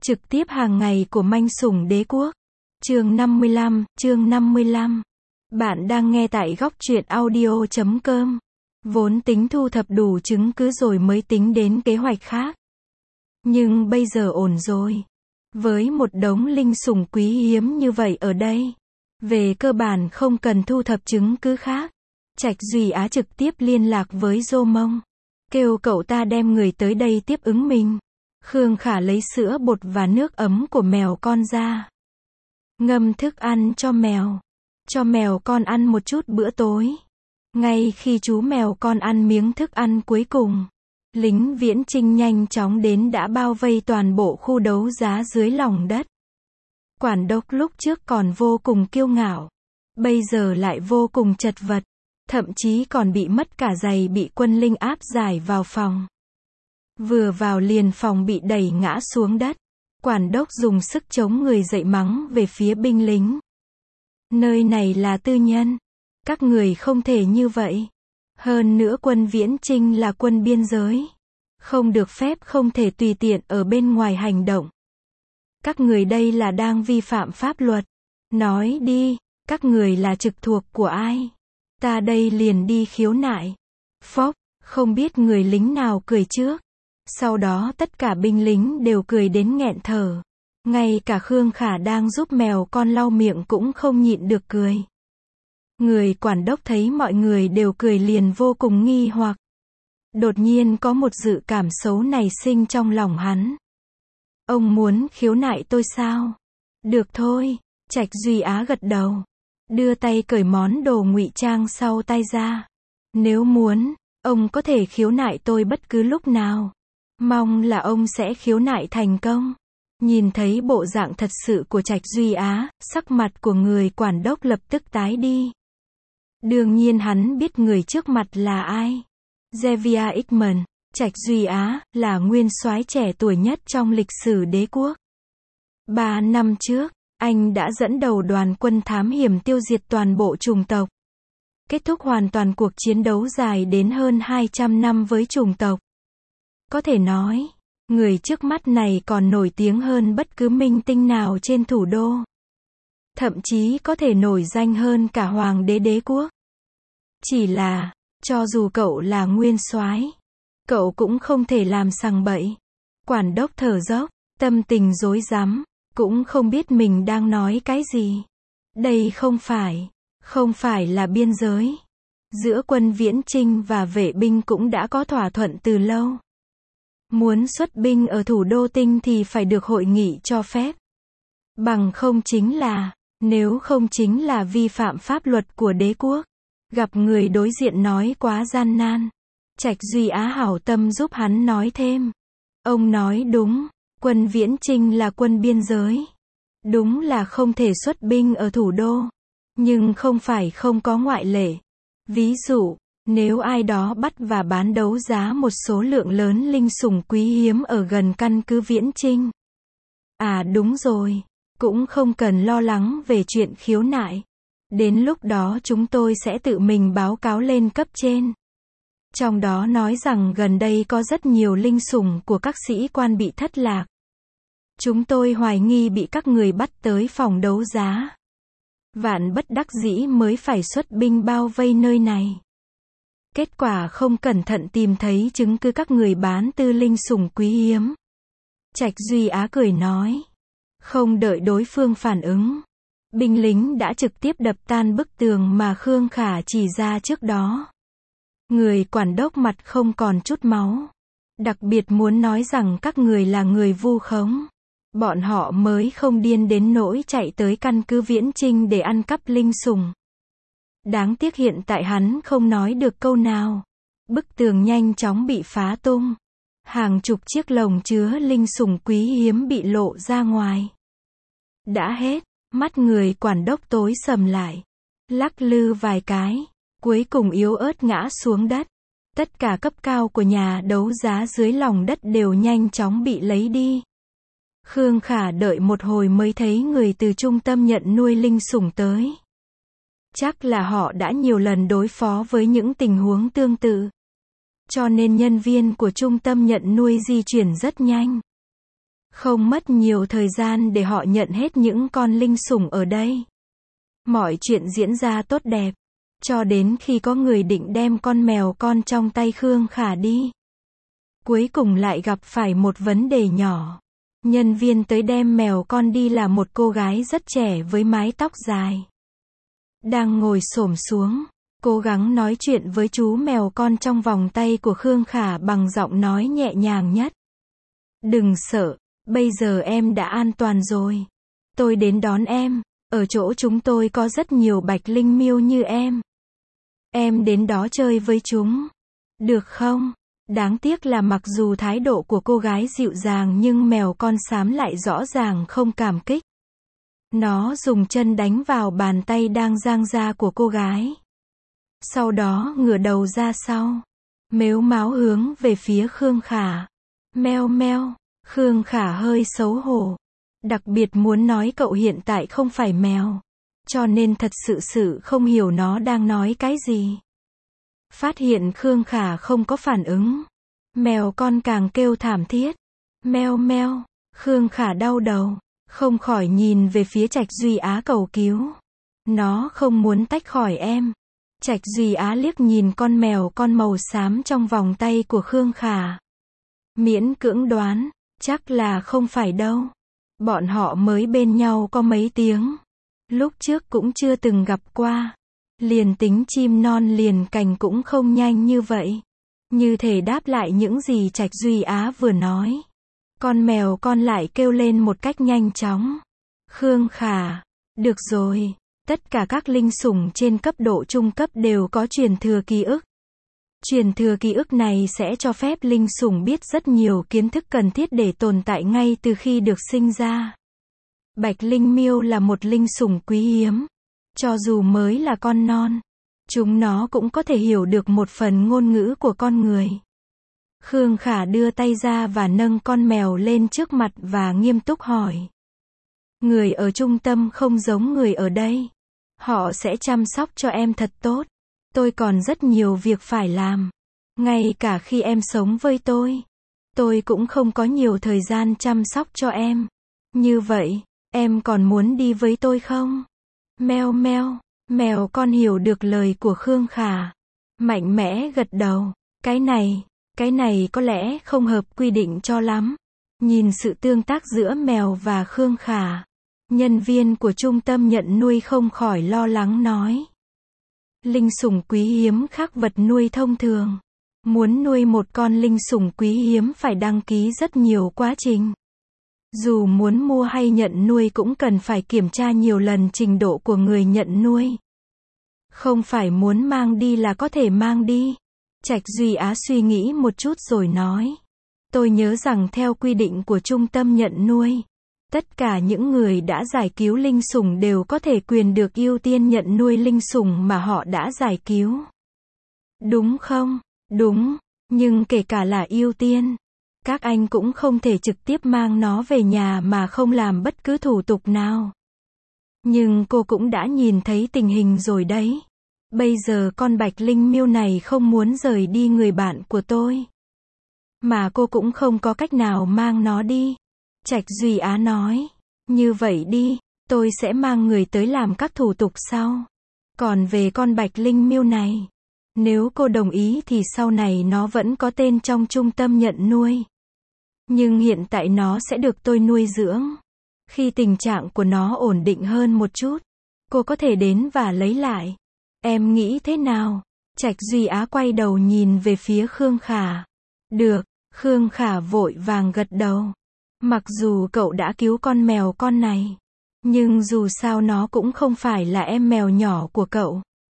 Trực tiếp hàng ngày của manh sủng đế quốc. Chương 55. Bạn đang nghe tại góc truyện audio.com. Vốn tính thu thập đủ chứng cứ rồi mới tính đến kế hoạch khác. Nhưng bây giờ ổn rồi. Với một đống linh sủng quý hiếm như vậy ở đây, về cơ bản không cần thu thập chứng cứ khác. Trạch Duy Á trực tiếp liên lạc với Dô Mông, kêu cậu ta đem người tới đây tiếp ứng mình. Khương Khả lấy sữa bột và nước ấm của mèo con ra, ngâm thức ăn cho mèo con ăn một chút bữa tối. Ngay khi chú mèo con ăn miếng thức ăn cuối cùng, lính viễn chinh nhanh chóng đến đã bao vây toàn bộ khu đấu giá dưới lòng đất. Quản đốc lúc trước còn vô cùng kiêu ngạo, bây giờ lại vô cùng chật vật, thậm chí còn bị mất cả giày, bị quân linh áp giải vào phòng. Vừa vào liền phòng bị đẩy ngã xuống đất. Quản đốc dùng sức chống người dậy mắng về phía binh lính. Nơi này là tư nhân. Các người không thể như vậy. Hơn nữa quân viễn chinh là quân biên giới. Không được phép, không thể tùy tiện ở bên ngoài hành động. Các người đây là đang vi phạm pháp luật. Nói đi, các người là trực thuộc của ai? Ta đây liền đi khiếu nại. Phốc, không biết người lính nào cười trước. Sau đó tất cả binh lính đều cười đến nghẹn thở. Ngay cả Khương Khả đang giúp mèo con lau miệng cũng không nhịn được cười. Người quản đốc thấy mọi người đều cười liền vô cùng nghi hoặc. Đột nhiên có một dự cảm xấu nảy sinh trong lòng hắn. Ông muốn khiếu nại tôi sao? Được thôi. Trạch Duy Á gật đầu, đưa tay cởi món đồ ngụy trang sau tay ra. Nếu muốn, ông có thể khiếu nại tôi bất cứ lúc nào. Mong là ông sẽ khiếu nại thành công. Nhìn thấy bộ dạng thật sự của Trạch Duy Á, sắc mặt của người quản đốc lập tức tái đi. Đương nhiên hắn biết người trước mặt là ai. Javier Hickman. Trạch Duy Á là nguyên soái trẻ tuổi nhất trong lịch sử đế quốc. 3 năm trước, anh đã dẫn đầu đoàn quân thám hiểm tiêu diệt toàn bộ chủng tộc, kết thúc hoàn toàn cuộc chiến đấu dài đến hơn 200 năm với chủng tộc. Có thể nói, người trước mắt này còn nổi tiếng hơn bất cứ minh tinh nào trên thủ đô. Thậm chí có thể nổi danh hơn cả hoàng đế đế quốc. Chỉ là, cho dù cậu là nguyên soái, cậu cũng không thể làm sằng bậy. Quản đốc thở dốc, tâm tình rối rắm, cũng không biết mình đang nói cái gì. Đây không phải là biên giới. Giữa quân viễn chinh và vệ binh cũng đã có thỏa thuận từ lâu. Muốn xuất binh ở thủ đô Tinh thì phải được hội nghị cho phép. Bằng không chính là, nếu không chính là vi phạm pháp luật của đế quốc. Gặp người đối diện nói quá gian nan, Trạch Duy Á hảo tâm giúp hắn nói thêm. Ông nói đúng, quân viễn chinh là quân biên giới. Đúng là không thể xuất binh ở thủ đô. Nhưng không phải không có ngoại lệ. Ví dụ, nếu ai đó bắt và bán đấu giá một số lượng lớn linh sủng quý hiếm ở gần căn cứ viễn chinh. À đúng rồi, cũng không cần lo lắng về chuyện khiếu nại. Đến lúc đó chúng tôi sẽ tự mình báo cáo lên cấp trên. Trong đó nói rằng gần đây có rất nhiều linh sủng của các sĩ quan bị thất lạc. Chúng tôi hoài nghi bị các người bắt tới phòng đấu giá. Vạn bất đắc dĩ mới phải xuất binh bao vây nơi này. Kết quả không cẩn thận tìm thấy chứng cứ các người bán tư linh sủng quý hiếm. Trạch Duy Á cười nói. Không đợi đối phương phản ứng, binh lính đã trực tiếp đập tan bức tường mà Khương Khả chỉ ra trước đó. Người quản đốc mặt không còn chút máu. Đặc biệt muốn nói rằng các người là người vu khống. Bọn họ mới không điên đến nỗi chạy tới căn cứ viễn chinh để ăn cắp linh sủng. Đáng tiếc hiện tại hắn không nói được câu nào. Bức tường nhanh chóng bị phá tung. Hàng chục chiếc lồng chứa linh sủng quý hiếm bị lộ ra ngoài. Đã hết, mắt người quản đốc tối sầm lại. Lắc lư vài cái, cuối cùng yếu ớt ngã xuống đất. Tất cả cấp cao của nhà đấu giá dưới lòng đất đều nhanh chóng bị lấy đi. Khương Khả đợi một hồi mới thấy người từ trung tâm nhận nuôi linh sủng tới. Chắc là họ đã nhiều lần đối phó với những tình huống tương tự. Cho nên nhân viên của trung tâm nhận nuôi di chuyển rất nhanh. Không mất nhiều thời gian để họ nhận hết những con linh sủng ở đây. Mọi chuyện diễn ra tốt đẹp, cho đến khi có người định đem con mèo con trong tay Khương Khả đi. Cuối cùng lại gặp phải một vấn đề nhỏ. Nhân viên tới đem mèo con đi là một cô gái rất trẻ với mái tóc dài. Đang ngồi xổm xuống, cố gắng nói chuyện với chú mèo con trong vòng tay của Khương Khả bằng giọng nói nhẹ nhàng nhất. Đừng sợ, bây giờ em đã an toàn rồi. Tôi đến đón em, ở chỗ chúng tôi có rất nhiều bạch linh miêu như em. Em đến đó chơi với chúng. Được không? Đáng tiếc là mặc dù thái độ của cô gái dịu dàng nhưng mèo con xám lại rõ ràng không cảm kích. Nó dùng chân đánh vào bàn tay đang giang ra của cô gái. Sau đó ngửa đầu ra sau, mếu máo hướng về phía Khương Khả. Meo meo, Khương Khả hơi xấu hổ. Đặc biệt muốn nói cậu hiện tại không phải mèo, cho nên thật sự không hiểu nó đang nói cái gì. Phát hiện Khương Khả không có phản ứng, mèo con càng kêu thảm thiết. Meo meo, Khương Khả đau đầu, không khỏi nhìn về phía Trạch Duy Á cầu cứu. Nó không muốn tách khỏi em. Trạch Duy Á liếc nhìn con mèo con màu xám trong vòng tay của Khương Khả. Miễn cưỡng đoán, chắc là không phải đâu. Bọn họ mới bên nhau có mấy tiếng. Lúc trước cũng chưa từng gặp qua. Liền tính chim non liền cành cũng không nhanh như vậy. Như thể đáp lại những gì Trạch Duy Á vừa nói. Con mèo con lại kêu lên một cách nhanh chóng. Khương Khả, được rồi, tất cả các linh sủng trên cấp độ trung cấp đều có truyền thừa ký ức. Truyền thừa ký ức này sẽ cho phép linh sủng biết rất nhiều kiến thức cần thiết để tồn tại ngay từ khi được sinh ra. Bạch linh miêu là một linh sủng quý hiếm. Cho dù mới là con non, chúng nó cũng có thể hiểu được một phần ngôn ngữ của con người. Khương Khả đưa tay ra và nâng con mèo lên trước mặt và nghiêm túc hỏi. Người ở trung tâm không giống người ở đây. Họ sẽ chăm sóc cho em thật tốt. Tôi còn rất nhiều việc phải làm. Ngay cả khi em sống với tôi cũng không có nhiều thời gian chăm sóc cho em. Như vậy, em còn muốn đi với tôi không? Meo meo, mèo con hiểu được lời của Khương Khả. Mạnh mẽ gật đầu. Cái này có lẽ không hợp quy định cho lắm. Nhìn sự tương tác giữa mèo và Khương Khả, nhân viên của trung tâm nhận nuôi không khỏi lo lắng nói. Linh sủng quý hiếm khác vật nuôi thông thường. Muốn nuôi một con linh sủng quý hiếm phải đăng ký rất nhiều quá trình. Dù muốn mua hay nhận nuôi cũng cần phải kiểm tra nhiều lần trình độ của người nhận nuôi. Không phải muốn mang đi là có thể mang đi. Trạch Duy Á suy nghĩ một chút rồi nói. Tôi nhớ rằng theo quy định của trung tâm nhận nuôi, tất cả những người đã giải cứu linh sủng đều có thể quyền được ưu tiên nhận nuôi linh sủng mà họ đã giải cứu. Đúng không? Đúng, nhưng kể cả là ưu tiên, các anh cũng không thể trực tiếp mang nó về nhà mà không làm bất cứ thủ tục nào. Nhưng cô cũng đã nhìn thấy tình hình rồi đấy. Bây giờ con bạch linh miêu này không muốn rời đi người bạn của tôi. Mà cô cũng không có cách nào mang nó đi. Trạch Duy Á nói. Như vậy đi, tôi sẽ mang người tới làm các thủ tục sau. Còn về con bạch linh miêu này, nếu cô đồng ý thì sau này nó vẫn có tên trong trung tâm nhận nuôi. Nhưng hiện tại nó sẽ được tôi nuôi dưỡng. Khi tình trạng của nó ổn định hơn một chút, cô có thể đến và lấy lại. Em nghĩ thế nào? Trạch Duy Á quay đầu nhìn về phía Khương Khả. Được, Khương Khả vội vàng gật đầu. Mặc dù cậu đã cứu con mèo con này, nhưng dù sao nó cũng không phải là em mèo nhỏ của cậu.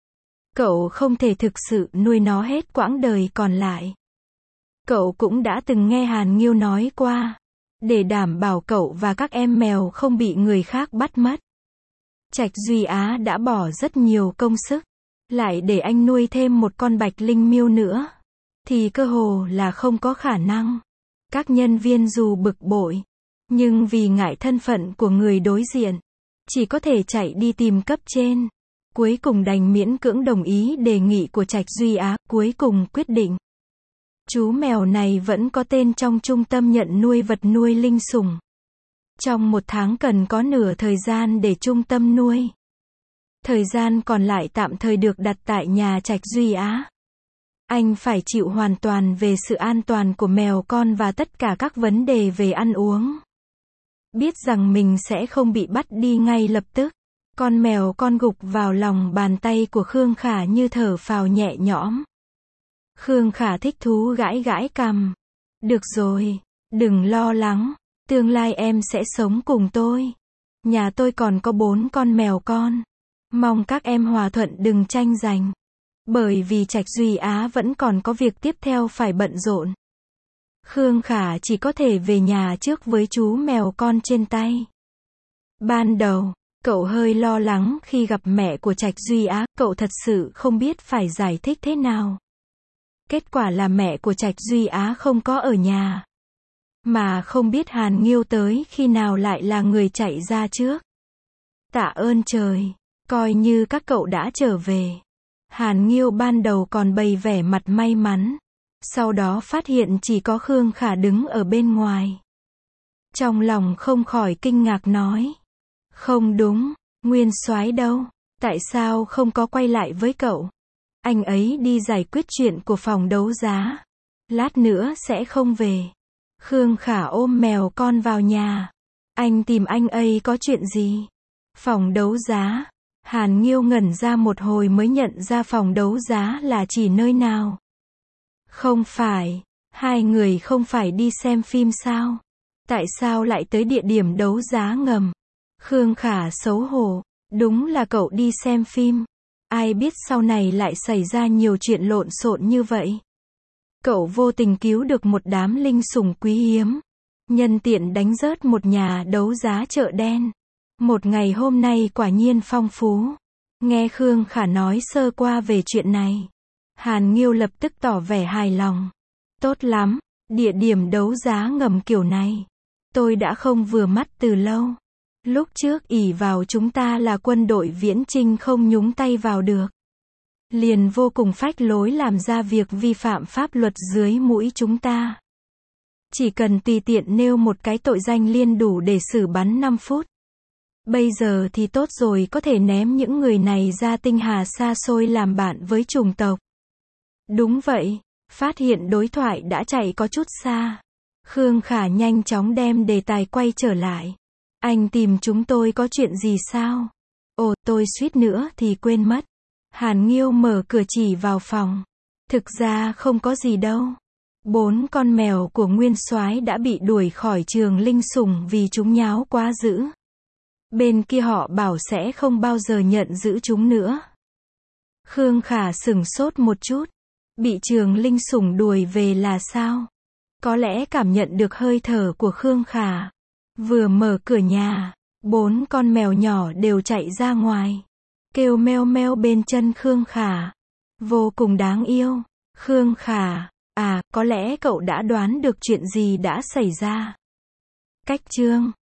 Cậu không thể thực sự nuôi nó hết quãng đời còn lại. Cậu cũng đã từng nghe Hàn Nghiêu nói qua, để đảm bảo cậu và các em mèo không bị người khác bắt mất. Trạch Duy Á đã bỏ rất nhiều công sức, lại để anh nuôi thêm một con bạch linh miêu nữa, thì cơ hồ là không có khả năng. Các nhân viên dù bực bội, nhưng vì ngại thân phận của người đối diện, chỉ có thể chạy đi tìm cấp trên. Cuối cùng đành miễn cưỡng đồng ý đề nghị của Trạch Duy Á, cuối cùng quyết định. Chú mèo này vẫn có tên trong trung tâm nhận nuôi vật nuôi linh sủng. Trong một tháng cần có nửa thời gian để trung tâm nuôi. Thời gian còn lại tạm thời được đặt tại nhà Trạch Duy Á. Anh phải chịu hoàn toàn về sự an toàn của mèo con và tất cả các vấn đề về ăn uống. Biết rằng mình sẽ không bị bắt đi ngay lập tức. Con mèo con gục vào lòng bàn tay của Khương Khả như thở phào nhẹ nhõm. Khương Khả thích thú gãi gãi cằm. Được rồi, đừng lo lắng, tương lai em sẽ sống cùng tôi. Nhà tôi còn có 4 con mèo con. Mong các em hòa thuận đừng tranh giành. Bởi vì Trạch Duy Á vẫn còn có việc tiếp theo phải bận rộn. Khương Khả chỉ có thể về nhà trước với chú mèo con trên tay. Ban đầu, cậu hơi lo lắng khi gặp mẹ của Trạch Duy Á, cậu thật sự không biết phải giải thích thế nào. Kết quả là mẹ của Trạch Duy Á không có ở nhà. Mà không biết Hàn Nghiêu tới khi nào lại là người chạy ra trước. Tạ ơn trời, coi như các cậu đã trở về. Hàn Nghiêu ban đầu còn bày vẻ mặt may mắn. Sau đó phát hiện chỉ có Khương Khả đứng ở bên ngoài. Trong lòng không khỏi kinh ngạc nói. Không đúng, Nguyên Soái đâu? Tại sao không có quay lại với cậu? Anh ấy đi giải quyết chuyện của phòng đấu giá. Lát nữa sẽ không về. Khương Khả ôm mèo con vào nhà. Anh tìm anh ấy có chuyện gì? Phòng đấu giá. Hàn Nghiêu ngẩn ra một hồi mới nhận ra phòng đấu giá là chỉ nơi nào. Không phải, hai người không phải đi xem phim sao? Tại sao lại tới địa điểm đấu giá ngầm? Khương Khả xấu hổ, đúng là cậu đi xem phim. Ai biết sau này lại xảy ra nhiều chuyện lộn xộn như vậy. Cậu vô tình cứu được một đám linh sủng quý hiếm. Nhân tiện đánh rớt một nhà đấu giá chợ đen. Một ngày hôm nay quả nhiên phong phú. Nghe Khương Khả nói sơ qua về chuyện này. Hàn Nghiêu lập tức tỏ vẻ hài lòng. Tốt lắm, địa điểm đấu giá ngầm kiểu này. Tôi đã không vừa mắt từ lâu. Lúc trước ỷ vào chúng ta là quân đội viễn chinh không nhúng tay vào được. Liền vô cùng phách lối làm ra việc vi phạm pháp luật dưới mũi chúng ta. Chỉ cần tùy tiện nêu một cái tội danh liên đủ để xử bắn 5 phút. Bây giờ thì tốt rồi, có thể ném những người này ra tinh hà xa xôi làm bạn với chủng tộc. Đúng vậy, phát hiện đối thoại đã chạy có chút xa. Khương Khả nhanh chóng đem đề tài quay trở lại. Anh tìm chúng tôi có chuyện gì sao? Ồ, tôi suýt nữa thì quên mất. Hàn Nghiêu mở cửa chỉ vào phòng. Thực ra không có gì đâu. 4 con mèo của Nguyên Soái đã bị đuổi khỏi trường linh sủng vì chúng nháo quá dữ. Bên kia họ bảo sẽ không bao giờ nhận giữ chúng nữa. Khương Khả sửng sốt một chút. Bị trường linh sủng đuổi về là sao? Có lẽ cảm nhận được hơi thở của Khương Khả. Vừa mở cửa nhà, 4 con mèo nhỏ đều chạy ra ngoài. Kêu meo meo bên chân Khương Khả. Vô cùng đáng yêu. Khương Khả, à, có lẽ cậu đã đoán được chuyện gì đã xảy ra. Cách chương